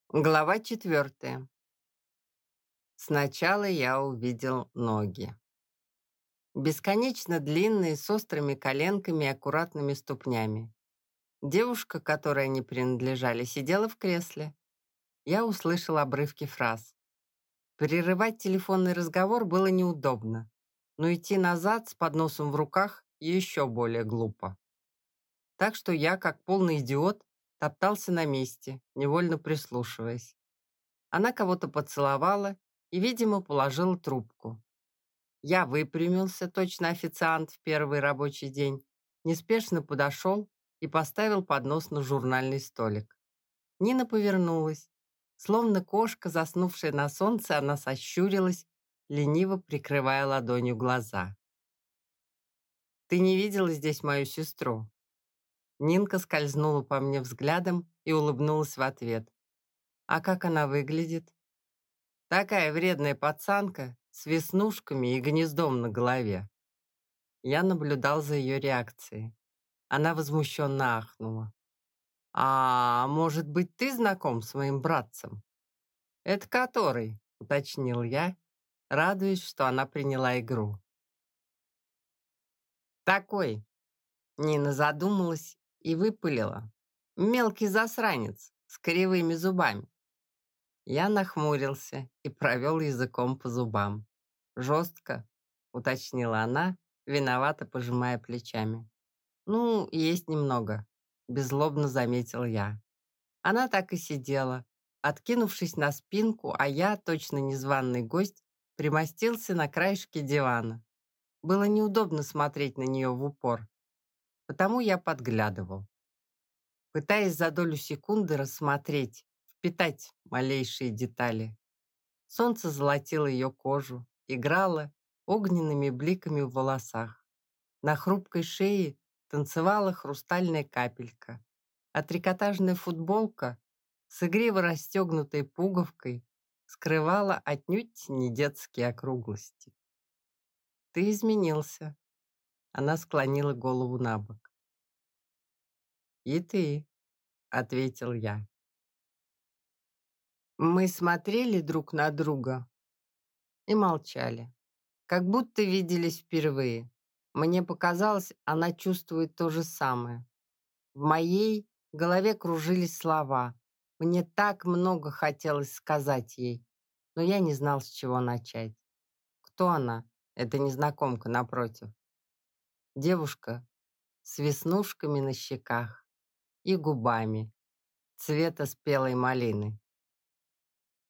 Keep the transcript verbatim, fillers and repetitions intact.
Глава четвертая. Сначала я увидел ноги. Бесконечно длинные, с острыми коленками и аккуратными ступнями. Девушка, которой они принадлежали, сидела в кресле. Я услышал обрывки фраз. Прерывать телефонный разговор было неудобно, но идти назад с подносом в руках еще более глупо. Так что я, как полный идиот, топтался на месте, невольно прислушиваясь. Она кого-то поцеловала и, видимо, положила трубку. Я выпрямился, точно официант в первый рабочий день, неспешно подошел и поставил поднос на журнальный столик. Нина повернулась. Словно кошка, заснувшая на солнце, она сощурилась, лениво прикрывая ладонью глаза. «Ты не видела здесь мою сестру?» Нинка скользнула по мне взглядом и улыбнулась в ответ. «А как она выглядит?» Такая вредная пацанка с веснушками и гнездом на голове. Я наблюдал за ее реакцией. Она возмущенно ахнула. «А может быть, ты знаком с моим братцем?» «Это который?» — уточнил я, радуясь, что она приняла игру. «Такой!» — Нина задумалась и выпалила. «Мелкий засранец с кривыми зубами». Я нахмурился и провел языком по зубам. «Жестко?» — уточнила она, виновато пожимая плечами. «Ну, есть немного», — беззлобно заметил я. Она так и сидела, откинувшись на спинку, а я, точно незваный гость, примостился на краешке дивана. Было неудобно смотреть на нее в упор, потому я подглядывал, пытаясь за долю секунды рассмотреть, впитать малейшие детали. Солнце золотило ее кожу, играло огненными бликами в волосах. На хрупкой шее танцевала хрустальная капелька, а трикотажная футболка с игриво расстегнутой пуговкой скрывала отнюдь не детские округлости. «Ты изменился», — она склонила голову на бок. «И ты», — ответил я. Мы смотрели друг на друга и молчали, как будто виделись впервые. Мне показалось, она чувствует то же самое. В моей голове кружились слова. Мне так много хотелось сказать ей, но я не знал, с чего начать. Кто она, эта незнакомка напротив? Девушка с веснушками на щеках и губами цвета спелой малины.